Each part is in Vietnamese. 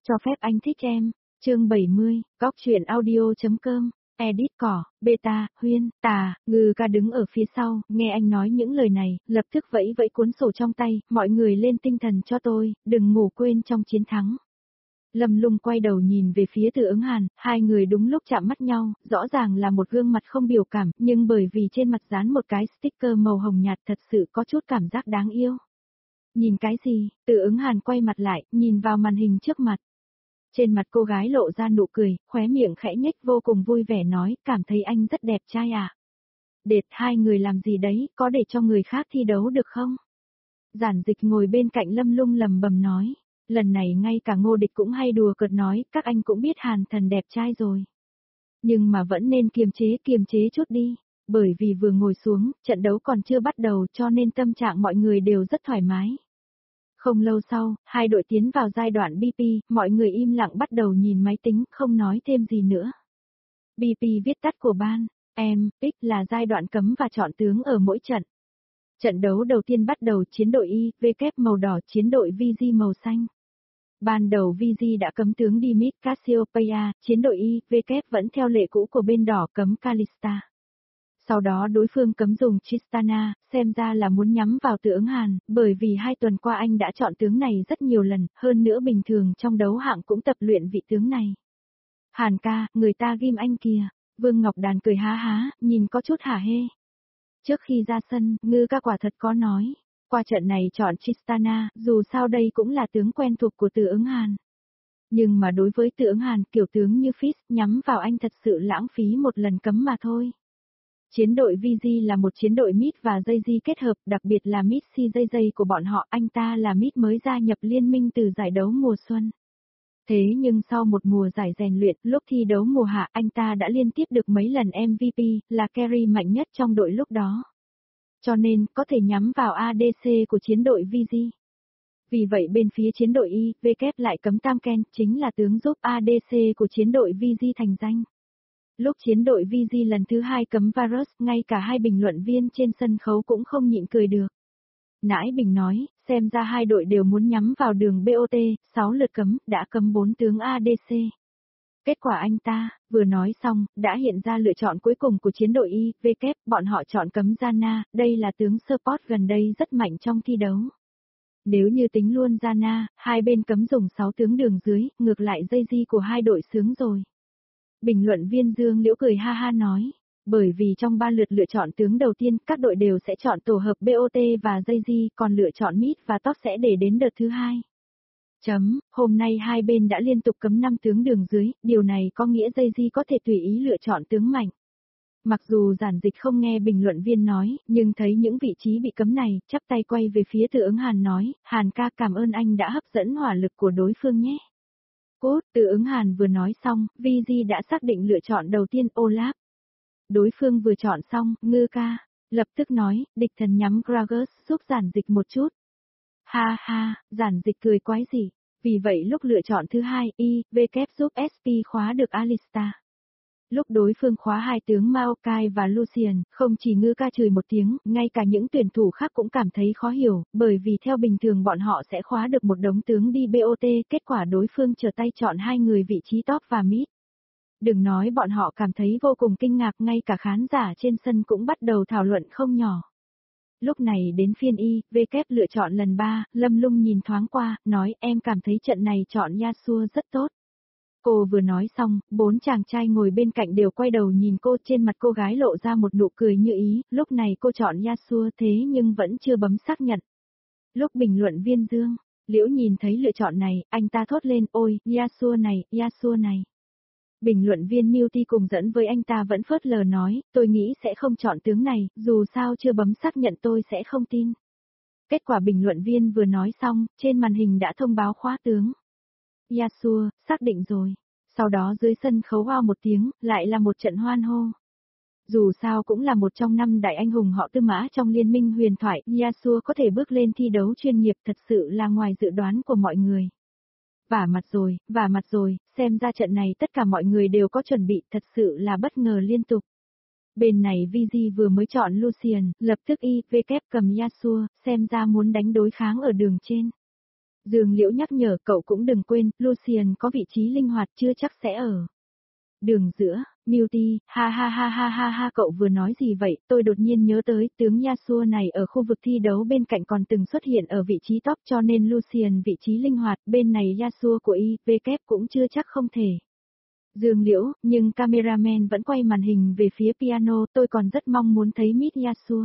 Cho phép anh thích em. Chương 70, góc truyện audio.com. Edit cỏ, beta, Huyên, Tà, Ngư ca đứng ở phía sau, nghe anh nói những lời này, lập tức vẫy vẫy cuốn sổ trong tay, mọi người lên tinh thần cho tôi, đừng ngủ quên trong chiến thắng. Lâm Lung quay đầu nhìn về phía Từ Ứng Hàn, hai người đúng lúc chạm mắt nhau, rõ ràng là một gương mặt không biểu cảm, nhưng bởi vì trên mặt dán một cái sticker màu hồng nhạt thật sự có chút cảm giác đáng yêu. Nhìn cái gì? Từ Ứng Hàn quay mặt lại, nhìn vào màn hình trước mặt. Trên mặt cô gái lộ ra nụ cười, khóe miệng khẽ nhếch vô cùng vui vẻ nói, cảm thấy anh rất đẹp trai à. Đệt, hai người làm gì đấy, có để cho người khác thi đấu được không? Giản Dịch ngồi bên cạnh Lâm Lung lầm bầm nói, lần này ngay cả Ngô Địch cũng hay đùa cợt nói, các anh cũng biết Hàn Thần đẹp trai rồi. Nhưng mà vẫn nên kiềm chế chút đi, bởi vì vừa ngồi xuống, trận đấu còn chưa bắt đầu cho nên tâm trạng mọi người đều rất thoải mái. Không lâu sau, hai đội tiến vào giai đoạn BP, mọi người im lặng bắt đầu nhìn máy tính, không nói thêm gì nữa. BP viết tắt của ban, X là giai đoạn cấm và chọn tướng ở mỗi trận. Trận đấu đầu tiên bắt đầu chiến đội Y, V kép màu đỏ, chiến đội VG màu xanh. Ban đầu VG đã cấm tướng Dimit Cassiopeia, chiến đội Y, V kép vẫn theo lệ cũ của bên đỏ cấm Kalista. Sau đó đối phương cấm dùng Tristana, xem ra là muốn nhắm vào Từ Ứng Hàn, bởi vì 2 tuần qua anh đã chọn tướng này rất nhiều lần, hơn nữa bình thường trong đấu hạng cũng tập luyện vị tướng này. Hàn ca, người ta ghim anh kìa, Vương Ngọc Đàn cười há há, nhìn có chút hả hê. Trước khi ra sân, Ngư ca quả thật có nói, qua trận này chọn Tristana, dù sao đây cũng là tướng quen thuộc của Từ Ứng Hàn. Nhưng mà đối với Từ Ứng Hàn, kiểu tướng như Fizz nhắm vào anh thật sự lãng phí một lần cấm mà thôi. Chiến đội VG là một chiến đội mid và Jay-Z kết hợp, đặc biệt là mid CJJ của bọn họ, anh ta là mid mới gia nhập liên minh từ giải đấu mùa xuân. Thế nhưng sau một mùa giải rèn luyện, lúc thi đấu mùa hạ anh ta đã liên tiếp được mấy lần MVP, là carry mạnh nhất trong đội lúc đó. Cho nên, có thể nhắm vào ADC của chiến đội VG. Vì vậy bên phía chiến đội Y, V kép lại cấm Tamken, chính là tướng giúp ADC của chiến đội VG thành danh. Lúc chiến đội VG lần thứ 2 cấm Varus, ngay cả hai bình luận viên trên sân khấu cũng không nhịn cười được. Nãi Bình nói, xem ra hai đội đều muốn nhắm vào đường BOT, 6 lượt cấm, đã cấm 4 tướng ADC. Kết quả anh ta, vừa nói xong, đã hiện ra lựa chọn cuối cùng của chiến đội Y, V kép, bọn họ chọn cấm Zana, đây là tướng support gần đây rất mạnh trong thi đấu. Nếu như tính luôn Zana, hai bên cấm dùng 6 tướng đường dưới, ngược lại Jay-Z của hai đội sướng rồi. Bình luận viên Dương Liễu cười ha ha nói, bởi vì trong 3 lượt lựa chọn tướng đầu tiên, các đội đều sẽ chọn tổ hợp BOT và Jay-Z, còn lựa chọn mid và top sẽ để đến đợt thứ 2. Hôm nay hai bên đã liên tục cấm 5 tướng đường dưới, điều này có nghĩa Jay-Z có thể tùy ý lựa chọn tướng mạnh. Mặc dù Giản Dịch không nghe bình luận viên nói, nhưng thấy những vị trí bị cấm này, chắp tay quay về phía Từ Ứng Hàn nói, Hàn ca cảm ơn anh đã hấp dẫn hỏa lực của đối phương nhé. Cốt, Từ Ứng Hàn vừa nói xong, VG đã xác định lựa chọn đầu tiên Olaf. Đối phương vừa chọn xong, Ngư ca, lập tức nói, địch thần nhắm Gragas giúp Giản Dịch một chút. Ha ha, Giản Dịch cười quái dị. Vì vậy lúc lựa chọn thứ 2, Y, V kép giúp SP khóa được Alistar. Lúc đối phương khóa 2 tướng Maokai và Lucian, không chỉ Ngư ca chửi một tiếng, ngay cả những tuyển thủ khác cũng cảm thấy khó hiểu, bởi vì theo bình thường bọn họ sẽ khóa được một đống tướng đi BOT, kết quả đối phương trở tay chọn hai người vị trí top và mid. Đừng nói bọn họ cảm thấy vô cùng kinh ngạc, ngay cả khán giả trên sân cũng bắt đầu thảo luận không nhỏ. Lúc này đến phiên Y, V kép lựa chọn lần 3, Lâm Lung nhìn thoáng qua, nói em cảm thấy trận này chọn Yasuo rất tốt. Cô vừa nói xong, 4 chàng trai ngồi bên cạnh đều quay đầu nhìn cô, trên mặt cô gái lộ ra một nụ cười như ý, lúc này cô chọn Yasuo thế nhưng vẫn chưa bấm xác nhận. Lúc bình luận viên Dương Liễu nhìn thấy lựa chọn này, anh ta thốt lên, ôi, Yasuo này. Bình luận viên Beauty cùng dẫn với anh ta vẫn phớt lờ nói, tôi nghĩ sẽ không chọn tướng này, dù sao chưa bấm xác nhận tôi sẽ không tin. Kết quả bình luận viên vừa nói xong, trên màn hình đã thông báo khóa tướng. Yasuo, xác định rồi. Sau đó dưới sân khấu wow một tiếng, lại là một trận hoan hô. Dù sao cũng là một trong 5 đại anh hùng họ Tư Mã trong liên minh huyền thoại, Yasuo có thể bước lên thi đấu chuyên nghiệp thật sự là ngoài dự đoán của mọi người. Vả mặt rồi, xem ra trận này tất cả mọi người đều có chuẩn bị, thật sự là bất ngờ liên tục. Bên này VG vừa mới chọn Lucian, lập tức Y, V kép cầm Yasuo, xem ra muốn đánh đối kháng ở đường trên. Dương Liễu nhắc nhở cậu cũng đừng quên, Lucian có vị trí linh hoạt chưa chắc sẽ ở đường giữa. Beauty, ha ha ha ha ha ha, cậu vừa nói gì vậy? Tôi đột nhiên nhớ tới tướng Yasuo này ở khu vực thi đấu bên cạnh còn từng xuất hiện ở vị trí top, cho nên Lucian vị trí linh hoạt, bên này Yasuo của IVK cũng chưa chắc không thể. Dương Liễu, nhưng cameraman vẫn quay màn hình về phía piano, tôi còn rất mong muốn thấy Mid Yasuo.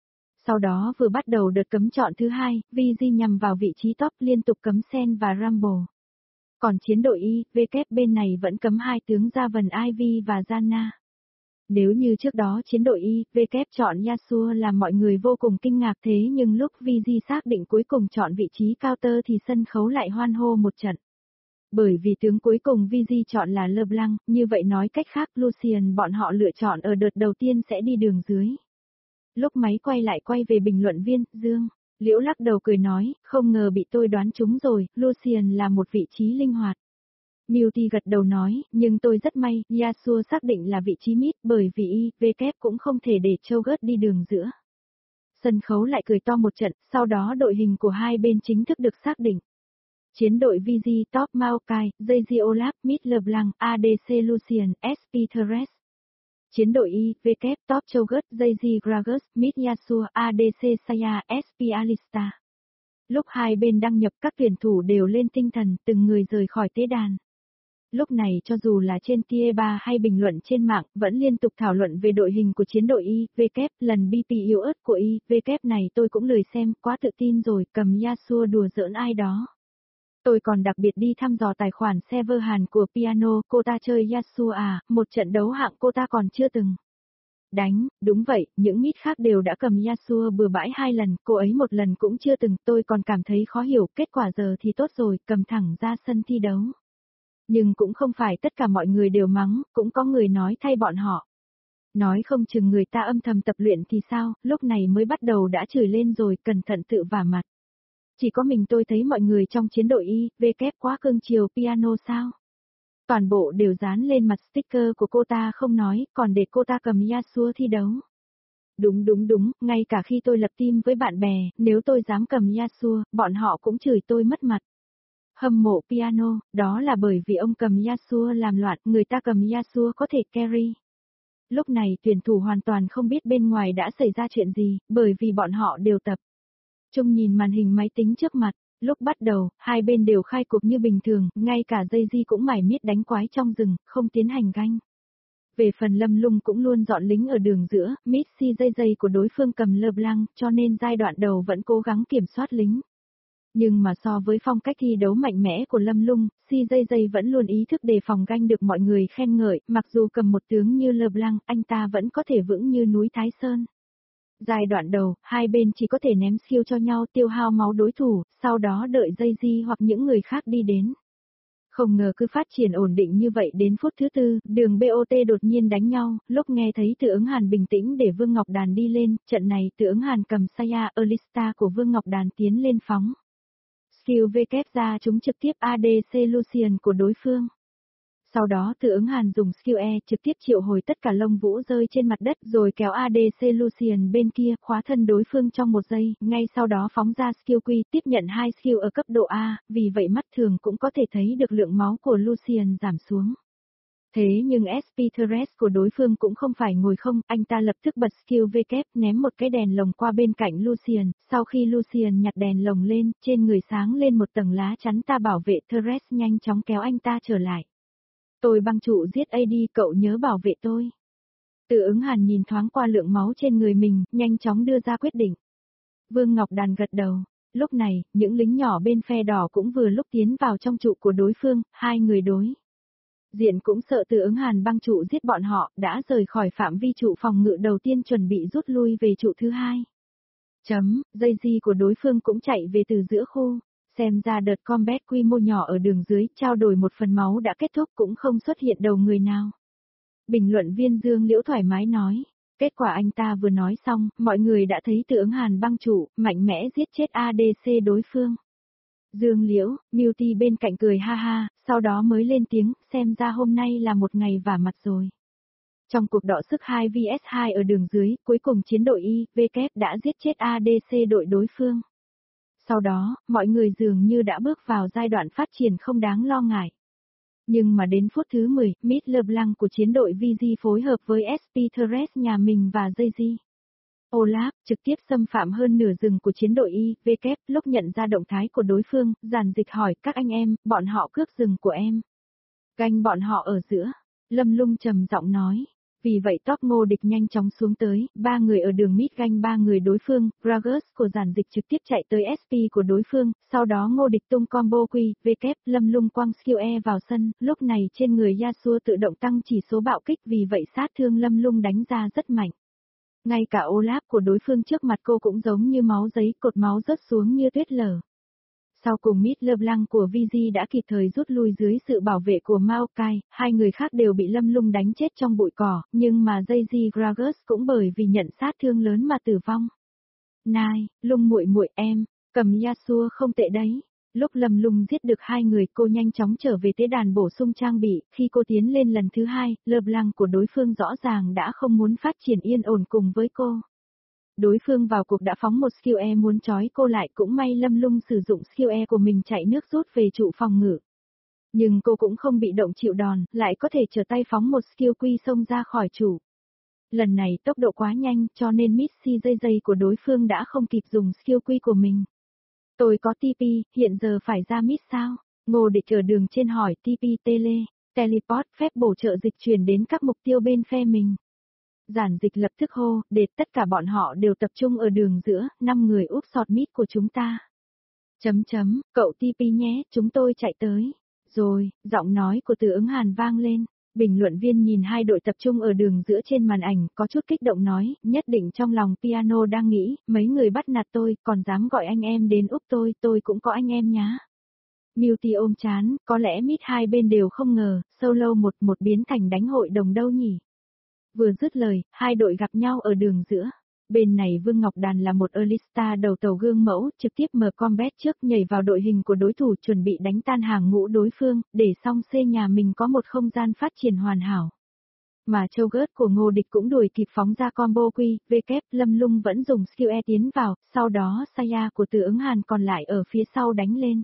Sau đó vừa bắt đầu đợt cấm chọn thứ hai, VG nhằm vào vị trí top liên tục cấm Sen và Rumble. Còn chiến đội IVK bên này vẫn cấm hai tướng Javan Ivy và Janna. Nếu như trước đó chiến đội IVK chọn Yasuo làm mọi người vô cùng kinh ngạc, thế nhưng lúc VG xác định cuối cùng chọn vị trí counter thì sân khấu lại hoan hô một trận. Bởi vì tướng cuối cùng VG chọn là LeBlanc, như vậy nói cách khác Lucian bọn họ lựa chọn ở đợt đầu tiên sẽ đi đường dưới. Lúc máy quay lại quay về bình luận viên, Dương Liễu lắc đầu cười nói, không ngờ bị tôi đoán trúng rồi, Lucian là một vị trí linh hoạt. Beauty gật đầu nói, nhưng tôi rất may, Yasuo xác định là vị trí mid bởi vì IVK cũng không thể để Cho'Gath đi đường giữa. Sân khấu lại cười to một trận, sau đó đội hình của hai bên chính thức được xác định. Chiến đội VG top Maokai, JJ Olaf, mid LeBlanc, ADC Lucian, SP Thresh. Chiến đội IVK top Cho'Gath, JJ Gragas, mid Yasuo, ADC Saya, SP Alistar. Lúc hai bên đăng nhập các tuyển thủ đều lên tinh thần, từng người rời khỏi tế đàn. Lúc này cho dù là trên tier 3 hay bình luận trên mạng, vẫn liên tục thảo luận về đội hình của chiến đội IVK, lần BP yếu ớt của IVK này tôi cũng lười xem, quá tự tin rồi, cầm Yasuo đùa giỡn ai đó. Tôi còn đặc biệt đi thăm dò tài khoản server Hàn của Piano, cô ta chơi Yasuo à, một trận đấu hạng cô ta còn chưa từng đánh, đúng vậy, những mid khác đều đã cầm Yasuo bừa bãi 2 lần, cô ấy một lần cũng chưa từng, tôi còn cảm thấy khó hiểu, kết quả giờ thì tốt rồi, cầm thẳng ra sân thi đấu. Nhưng cũng không phải tất cả mọi người đều mắng, cũng có người nói thay bọn họ. Nói không chừng người ta âm thầm tập luyện thì sao, lúc này mới bắt đầu đã chửi lên rồi, cẩn thận tự vả mặt. Chỉ có mình tôi thấy mọi người trong chiến đội IVK quá cưng chiều Piano sao? Toàn bộ đều dán lên mặt sticker của cô ta không nói, còn để cô ta cầm Yasuo thi đấu. Đúng, ngay cả khi tôi lập team với bạn bè, nếu tôi dám cầm Yasuo, bọn họ cũng chửi tôi mất mặt. Hâm mộ Piano, đó là bởi vì ông cầm Yasuo làm loạn, người ta cầm Yasuo có thể carry. Lúc này tuyển thủ hoàn toàn không biết bên ngoài đã xảy ra chuyện gì, bởi vì bọn họ đều tập trung nhìn màn hình máy tính trước mặt. Lúc bắt đầu, hai bên đều khai cuộc như bình thường, ngay cả Jay-Z cũng mải miết đánh quái trong rừng, không tiến hành ganh. Về phần Lâm Lung cũng luôn dọn lính ở đường giữa, Missy Jay của đối phương cầm LeBlanc, cho nên giai đoạn đầu vẫn cố gắng kiểm soát lính. Nhưng mà so với phong cách thi đấu mạnh mẽ của Lâm Lung, CJJ vẫn luôn ý thức đề phòng ganh được mọi người khen ngợi, mặc dù cầm một tướng như LeBlanc, anh ta vẫn có thể vững như núi Thái Sơn. Giai đoạn đầu, hai bên chỉ có thể ném skill cho nhau tiêu hao máu đối thủ, sau đó đợi Jay hoặc những người khác đi đến. Không ngờ cứ phát triển ổn định như vậy đến phút thứ tư, đường BOT đột nhiên đánh nhau, lúc nghe thấy Từ Ứng Hàn bình tĩnh để Vương Ngọc Đàn đi lên, trận này Từ Ứng Hàn cầm Saya Alistar của Vương Ngọc Đàn tiến lên phóng. Skill VK ra chúng trực tiếp ADC Lucian của đối phương. Sau đó Từ Ứng Hàn dùng skill E trực tiếp triệu hồi tất cả lông vũ rơi trên mặt đất rồi kéo ADC Lucian bên kia khóa thân đối phương trong 1 giây, ngay sau đó phóng ra skill Q tiếp nhận 2 skill ở cấp độ A, vì vậy mắt thường cũng có thể thấy được lượng máu của Lucian giảm xuống. Thế nhưng SP Thresh của đối phương cũng không phải ngồi không, anh ta lập tức bật skill VK ném một cái đèn lồng qua bên cạnh Lucian, sau khi Lucian nhặt đèn lồng lên, trên người sáng lên một tầng lá chắn ta bảo vệ Thresh nhanh chóng kéo anh ta trở lại. Tôi băng trụ giết AD, cậu nhớ bảo vệ tôi. Từ Ứng Hàn nhìn thoáng qua lượng máu trên người mình, nhanh chóng đưa ra quyết định. Vương Ngọc Đàn gật đầu. Lúc này, những lính nhỏ bên phe đỏ cũng vừa lúc tiến vào trong trụ của đối phương, hai người đối diện cũng sợ Từ Ứng Hàn băng trụ giết bọn họ, đã rời khỏi phạm vi trụ phòng ngự đầu tiên chuẩn bị rút lui về trụ thứ hai. Jay-Z của đối phương cũng chạy về từ giữa khu. Xem ra đợt combat quy mô nhỏ ở đường dưới, trao đổi một phần máu đã kết thúc cũng không xuất hiện đầu người nào. Bình luận viên Dương Liễu thoải mái nói. Kết quả anh ta vừa nói xong, mọi người đã thấy Từ Ứng Hàn băng trụ, mạnh mẽ giết chết ADC đối phương. Dương Liễu, Beauty bên cạnh cười ha ha, sau đó mới lên tiếng, xem ra hôm nay là một ngày vả mặt rồi. Trong cuộc đọ sức 2 vs 2 ở đường dưới, cuối cùng chiến đội IVK đã giết chết ADC đội đối phương. Sau đó, mọi người dường như đã bước vào giai đoạn phát triển không đáng lo ngại. Nhưng mà đến phút thứ 10, Mid LeBlanc của chiến đội VG phối hợp với SP Threes nhà mình và Jay-Z. Olaf trực tiếp xâm phạm hơn nửa rừng của chiến đội IVK, lúc nhận ra động thái của đối phương, giản dịch hỏi các anh em, bọn họ cướp rừng của em. Ganh bọn họ ở giữa. Lâm Lung trầm giọng nói. Vì vậy top Ngô Địch nhanh chóng xuống tới, 3 người ở đường mid ganh 3 người đối phương, Bragus của giản dịch trực tiếp chạy tới SP của đối phương, sau đó Ngô Địch tung combo VK, Lâm Lung quăng skill E vào sân, lúc này trên người Yasuo tự động tăng chỉ số bạo kích vì vậy sát thương Lâm Lung đánh ra rất mạnh. Ngay cả Olaf của đối phương trước mặt cô cũng giống như máu giấy, cột máu rớt xuống như tuyết lở. Sau cùng Mid LeBlanc của VG đã kịp thời rút lui dưới sự bảo vệ của Maokai, hai người khác đều bị Lâm Lung đánh chết trong bụi cỏ, nhưng mà Jay-Z Gragas cũng bởi vì nhận sát thương lớn mà tử vong. Nai, Lung muội muội em, cầm Yasuo không tệ đấy. Lúc Lâm Lung giết được hai người cô nhanh chóng trở về tế đàn bổ sung trang bị, khi cô tiến lên lần thứ hai, LeBlanc của đối phương rõ ràng đã không muốn phát triển yên ổn cùng với cô. Đối phương vào cuộc đã phóng một skill E muốn trói cô lại, cũng may Lâm Lung sử dụng skill E của mình chạy nước rút về trụ phòng ngự. Nhưng cô cũng không bị động chịu đòn, lại có thể trở tay phóng một skill quy xông ra khỏi trụ. Lần này tốc độ quá nhanh cho nên Missy dây của đối phương đã không kịp dùng skill quy của mình. Tôi có TP, hiện giờ phải ra mid sao? Ngô Địch ở đường trên hỏi TP teleport phép bổ trợ dịch chuyển đến các mục tiêu bên phe mình. Giản dịch lập tức hô, để tất cả bọn họ đều tập trung ở đường giữa, 5 người úp sọt mid của chúng ta. Cậu TP nhé, chúng tôi chạy tới. Rồi, giọng nói của Từ Ứng Hàn vang lên. Bình luận viên nhìn hai đội tập trung ở đường giữa trên màn ảnh, có chút kích động nói, nhất định trong lòng Piano đang nghĩ, mấy người bắt nạt tôi, còn dám gọi anh em đến úp tôi cũng có anh em nhá. Beauty ôm chán, có lẽ mid hai bên đều không ngờ, solo 1-1 biến thành đánh hội đồng đâu nhỉ. Vừa dứt lời, hai đội gặp nhau ở đường giữa. Bên này Vương Ngọc Đàn là một early star đầu tàu gương mẫu, trực tiếp mở combat trước nhảy vào đội hình của đối thủ chuẩn bị đánh tan hàng ngũ đối phương, để xong C nhà mình có một không gian phát triển hoàn hảo. Mà châu gớt của Ngô Địch cũng đuổi kịp phóng ra combo VK, Lâm Lung vẫn dùng skill E tiến vào, sau đó Saya của Từ Ứng Hàn còn lại ở phía sau đánh lên.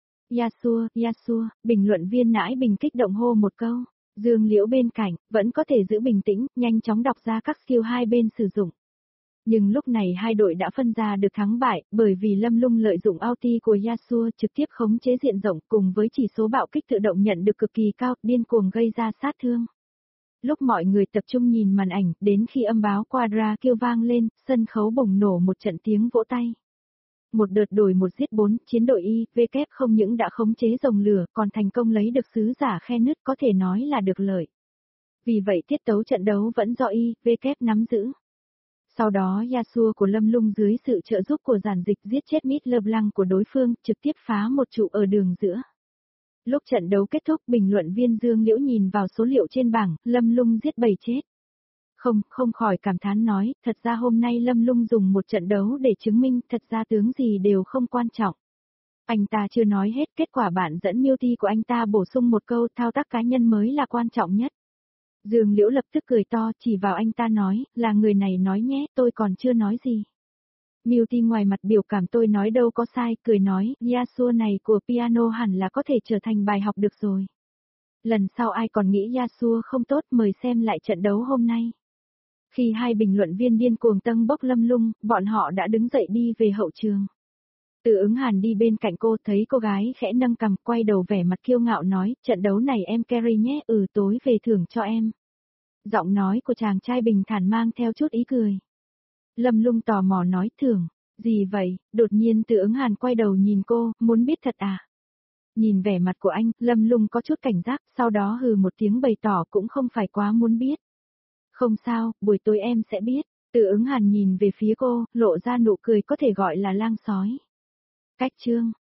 Yasuo, bình luận viên Nãi Bình kích động hô một câu. Dương Liễu bên cạnh, vẫn có thể giữ bình tĩnh, nhanh chóng đọc ra các skill hai bên sử dụng. Nhưng lúc này hai đội đã phân ra được thắng bại, bởi vì Lâm Lung lợi dụng ulti của Yasuo trực tiếp khống chế diện rộng cùng với chỉ số bạo kích tự động nhận được cực kỳ cao, điên cuồng gây ra sát thương. Lúc mọi người tập trung nhìn màn ảnh, đến khi âm báo Quadra kêu vang lên, sân khấu bùng nổ một trận tiếng vỗ tay. Một đợt đổi một giết 4, chiến đội IVK không những đã khống chế rồng lửa, còn thành công lấy được sứ giả khe nứt, có thể nói là được lợi. Vì vậy tiết tấu trận đấu vẫn do IVK nắm giữ. Sau đó Yasuo của Lâm Lung dưới sự trợ giúp của giản dịch giết chết Mid LeBlanc của đối phương, trực tiếp phá một trụ ở đường giữa. Lúc trận đấu kết thúc, bình luận viên Dương Liễu nhìn vào số liệu trên bảng, Lâm Lung giết 7 chết. Không khỏi cảm thán nói, thật ra hôm nay Lâm Lung dùng một trận đấu để chứng minh, thật ra tướng gì đều không quan trọng. Anh ta chưa nói hết, kết quả bạn dẫn Beauty của anh ta bổ sung một câu, thao tác cá nhân mới là quan trọng nhất. Dương Liễu lập tức cười to, chỉ vào anh ta nói, là người này nói nhé, tôi còn chưa nói gì. Beauty ngoài mặt biểu cảm tôi nói đâu có sai, cười nói, Yasuo này của Piano hẳn là có thể trở thành bài học được rồi. Lần sau ai còn nghĩ Yasuo không tốt, mời xem lại trận đấu hôm nay. Khi hai bình luận viên điên cuồng tâng bốc Lâm Lung, bọn họ đã đứng dậy đi về hậu trường. Từ Ứng Hàn đi bên cạnh cô, thấy cô gái khẽ nâng cằm, quay đầu vẻ mặt kiêu ngạo nói, trận đấu này em carry nhé, tối về thưởng cho em. Giọng nói của chàng trai bình thản mang theo chút ý cười. Lâm Lung tò mò nói, thưởng, gì vậy? Đột nhiên Từ Ứng Hàn quay đầu nhìn cô, muốn biết thật à? Nhìn vẻ mặt của anh, Lâm Lung có chút cảnh giác, sau đó hừ một tiếng bày tỏ cũng không phải quá muốn biết. Không sao, buổi tối em sẽ biết. Từ Ứng Hàn nhìn về phía cô, lộ ra nụ cười có thể gọi là lang sói. Cách chương